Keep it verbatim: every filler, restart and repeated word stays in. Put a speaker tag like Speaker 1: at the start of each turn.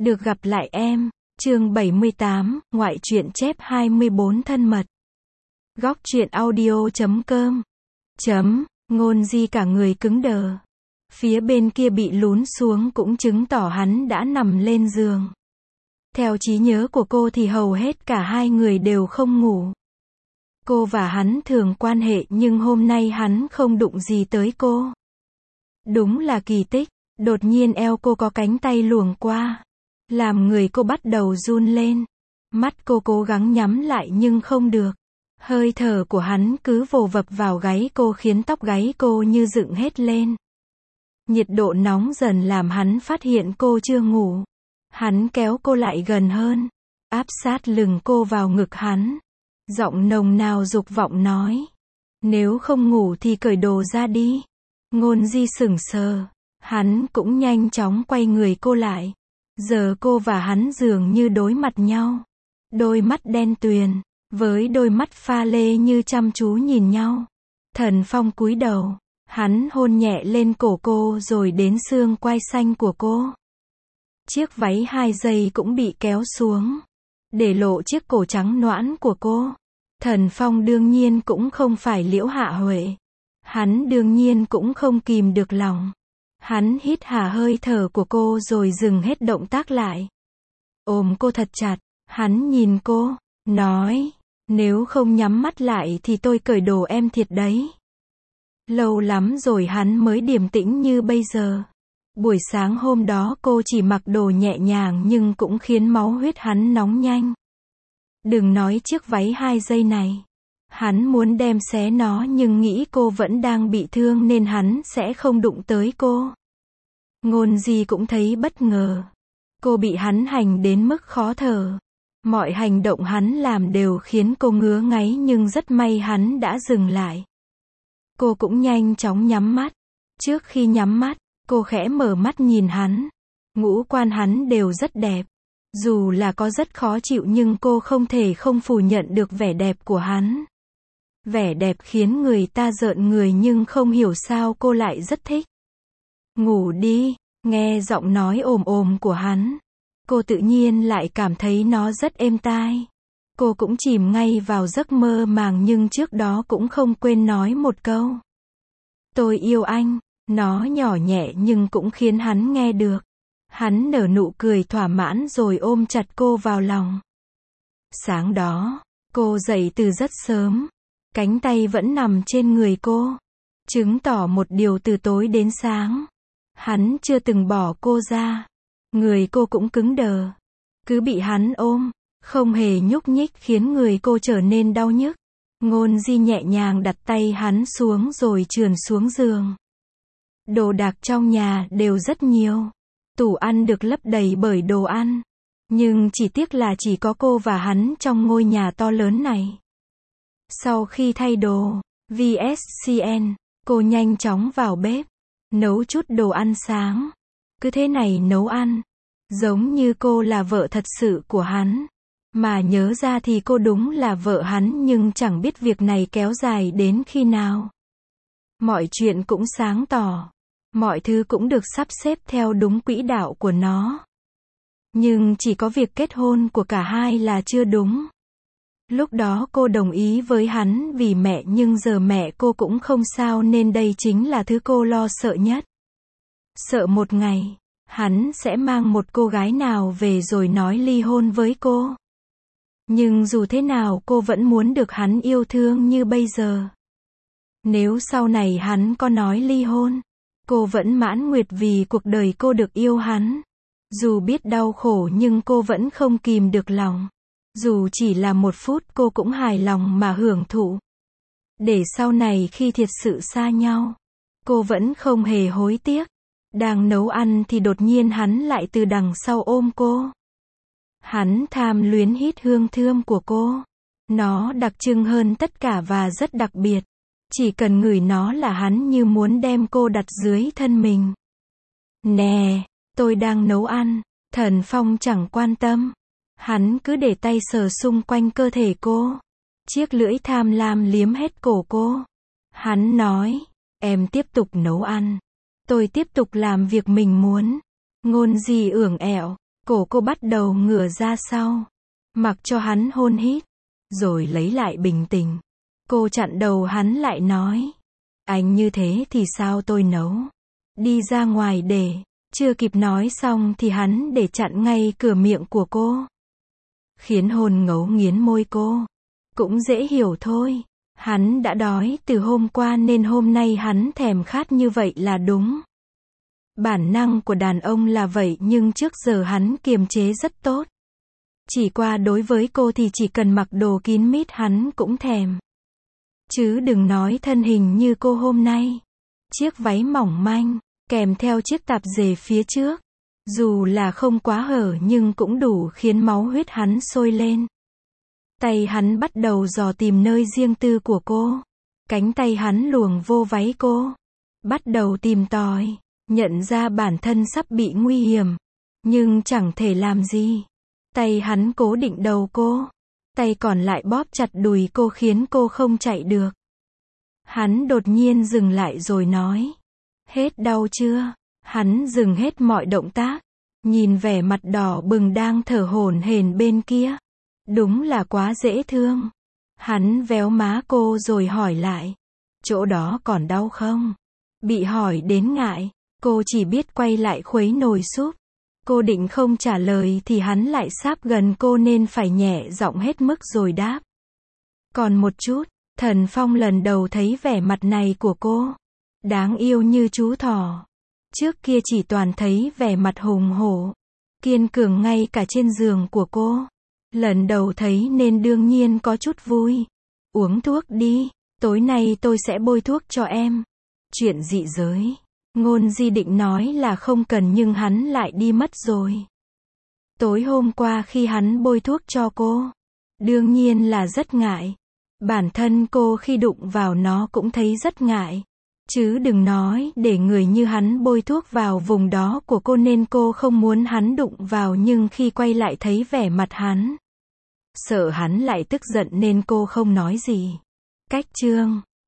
Speaker 1: Được gặp lại em. Chương bảy mươi tám, ngoại truyện chép hai mươi bốn thân mật. Góc truyện audio chấm com. Chấm, Ngôn Di cả người cứng đờ. Phía bên kia bị lún xuống cũng chứng tỏ hắn đã nằm lên giường. Theo trí nhớ của cô thì hầu hết cả hai người đều không ngủ. Cô và hắn thường quan hệ nhưng hôm nay hắn không đụng gì tới cô. Đúng là kỳ tích, đột nhiên eo cô có cánh tay luồn qua. Làm người cô bắt đầu run lên. Mắt cô cố gắng nhắm lại nhưng không được. Hơi thở của hắn cứ vồ vập vào gáy cô khiến tóc gáy cô như dựng hết lên. Nhiệt độ nóng dần làm hắn phát hiện cô chưa ngủ. Hắn kéo cô lại gần hơn, áp sát lưng cô vào ngực hắn. Giọng nồng nao dục vọng nói. Nếu không ngủ thì cởi đồ ra đi. Ngôn Di sững sờ. Hắn cũng nhanh chóng quay người cô lại. Giờ cô và hắn dường như đối mặt nhau. Đôi mắt đen tuyền, với đôi mắt pha lê như chăm chú nhìn nhau. Thần Phong cúi đầu. Hắn hôn nhẹ lên cổ cô rồi đến xương quai xanh của cô. Chiếc váy hai dây cũng bị kéo xuống, để lộ chiếc cổ trắng nõn của cô. Thần Phong đương nhiên cũng không phải Liễu Hạ Huệ. Hắn đương nhiên cũng không kìm được lòng. Hắn hít hà hơi thở của cô rồi dừng hết động tác lại. Ôm cô thật chặt, hắn nhìn cô, nói, nếu không nhắm mắt lại thì tôi cởi đồ em thiệt đấy. Lâu lắm rồi hắn mới điềm tĩnh như bây giờ. Buổi sáng hôm đó cô chỉ mặc đồ nhẹ nhàng nhưng cũng khiến máu huyết hắn nóng nhanh. Đừng nói chiếc váy hai dây này. Hắn muốn đem xé nó nhưng nghĩ cô vẫn đang bị thương nên hắn sẽ không đụng tới cô. Ngôn Di cũng thấy bất ngờ. Cô bị hắn hành đến mức khó thở. Mọi hành động hắn làm đều khiến cô ngứa ngáy nhưng rất may hắn đã dừng lại. Cô cũng nhanh chóng nhắm mắt. Trước khi nhắm mắt, cô khẽ mở mắt nhìn hắn. Ngũ quan hắn đều rất đẹp. Dù là có rất khó chịu nhưng cô không thể không phủ nhận được vẻ đẹp của hắn. Vẻ đẹp khiến người ta rợn người nhưng không hiểu sao cô lại rất thích. Ngủ đi, nghe giọng nói ồm ồm của hắn. Cô tự nhiên lại cảm thấy nó rất êm tai. Cô cũng chìm ngay vào giấc mơ màng nhưng trước đó cũng không quên nói một câu. Tôi yêu anh, nó nhỏ nhẹ nhưng cũng khiến hắn nghe được. Hắn nở nụ cười thỏa mãn rồi ôm chặt cô vào lòng. Sáng đó, cô dậy từ rất sớm. Cánh tay vẫn nằm trên người cô. Chứng tỏ một điều từ tối đến sáng. Hắn chưa từng bỏ cô ra. Người cô cũng cứng đờ. Cứ bị hắn ôm, không hề nhúc nhích khiến người cô trở nên đau nhức. Ngôn Di nhẹ nhàng đặt tay hắn xuống rồi trườn xuống giường. Đồ đạc trong nhà đều rất nhiều. Tủ ăn được lấp đầy bởi đồ ăn. Nhưng chỉ tiếc là chỉ có cô và hắn trong ngôi nhà to lớn này. Sau khi thay đồ, vs xê en, cô nhanh chóng vào bếp. Nấu chút đồ ăn sáng. Cứ thế này nấu ăn. Giống như cô là vợ thật sự của hắn. Mà nhớ ra thì cô đúng là vợ hắn nhưng chẳng biết việc này kéo dài đến khi nào. Mọi chuyện cũng sáng tỏ. Mọi thứ cũng được sắp xếp theo đúng quỹ đạo của nó. Nhưng chỉ có việc kết hôn của cả hai là chưa đúng. Lúc đó cô đồng ý với hắn vì mẹ nhưng giờ mẹ cô cũng không sao nên đây chính là thứ cô lo sợ nhất. Sợ một ngày, hắn sẽ mang một cô gái nào về rồi nói ly hôn với cô. Nhưng dù thế nào cô vẫn muốn được hắn yêu thương như bây giờ. Nếu sau này hắn có nói ly hôn, cô vẫn mãn nguyệt vì cuộc đời cô được yêu hắn. Dù biết đau khổ nhưng cô vẫn không kìm được lòng. Dù chỉ là một phút cô cũng hài lòng mà hưởng thụ. Để sau này khi thiệt sự xa nhau, cô vẫn không hề hối tiếc. Đang nấu ăn thì đột nhiên hắn lại từ đằng sau ôm cô. Hắn tham luyến hít hương thơm của cô. Nó đặc trưng hơn tất cả và rất đặc biệt. Chỉ cần ngửi nó là hắn như muốn đem cô đặt dưới thân mình. Nè, tôi đang nấu ăn. Thần Phong chẳng quan tâm. Hắn cứ để tay sờ xung quanh cơ thể cô. Chiếc lưỡi tham lam liếm hết cổ cô. Hắn nói, em tiếp tục nấu ăn. Tôi tiếp tục làm việc mình muốn. Ngôn Di ưỡng ẹo. Cổ cô bắt đầu ngửa ra sau, mặc cho hắn hôn hít, rồi lấy lại bình tĩnh. Cô chặn đầu hắn lại nói, anh như thế thì sao tôi nấu? Đi ra ngoài để, chưa kịp nói xong thì hắn để chặn ngay cửa miệng của cô. Khiến hôn ngấu nghiến môi cô. Cũng dễ hiểu thôi. Hắn đã đói từ hôm qua nên hôm nay hắn thèm khát như vậy là đúng. Bản năng của đàn ông là vậy nhưng trước giờ hắn kiềm chế rất tốt. Chỉ qua đối với cô thì chỉ cần mặc đồ kín mít hắn cũng thèm. Chứ đừng nói thân hình như cô hôm nay. Chiếc váy mỏng manh, kèm theo chiếc tạp dề phía trước. Dù là không quá hở nhưng cũng đủ khiến máu huyết hắn sôi lên. Tay hắn bắt đầu dò tìm nơi riêng tư của cô. Cánh tay hắn luồn vô váy cô. Bắt đầu tìm tòi, nhận ra bản thân sắp bị nguy hiểm. Nhưng chẳng thể làm gì. Tay hắn cố định đầu cô. Tay còn lại bóp chặt đùi cô khiến cô không chạy được. Hắn đột nhiên dừng lại rồi nói. Hết đau chưa? Hắn dừng hết mọi động tác. Nhìn vẻ mặt đỏ bừng đang thở hổn hển bên kia. Đúng là quá dễ thương. Hắn véo má cô rồi hỏi lại. Chỗ đó còn đau không? Bị hỏi đến ngại. Cô chỉ biết quay lại khuấy nồi súp. Cô định không trả lời thì hắn lại sáp gần cô nên phải nhẹ giọng hết mức rồi đáp. Còn một chút. Thần Phong lần đầu thấy vẻ mặt này của cô. Đáng yêu như chú thỏ. Trước kia chỉ toàn thấy vẻ mặt hùng hổ. Kiên cường ngay cả trên giường của cô. Lần đầu thấy nên đương nhiên có chút vui. Uống thuốc đi. Tối nay tôi sẽ bôi thuốc cho em. Chuyện dị giới. Ngôn Di định nói là không cần nhưng hắn lại đi mất rồi. Tối hôm qua khi hắn bôi thuốc cho cô. Đương nhiên là rất ngại. Bản thân cô khi đụng vào nó cũng thấy rất ngại. Chứ đừng nói để người như hắn bôi thuốc vào vùng đó của cô nên cô không muốn hắn đụng vào nhưng khi quay lại thấy vẻ mặt hắn. Sợ hắn lại tức giận nên cô không nói gì. Cách chương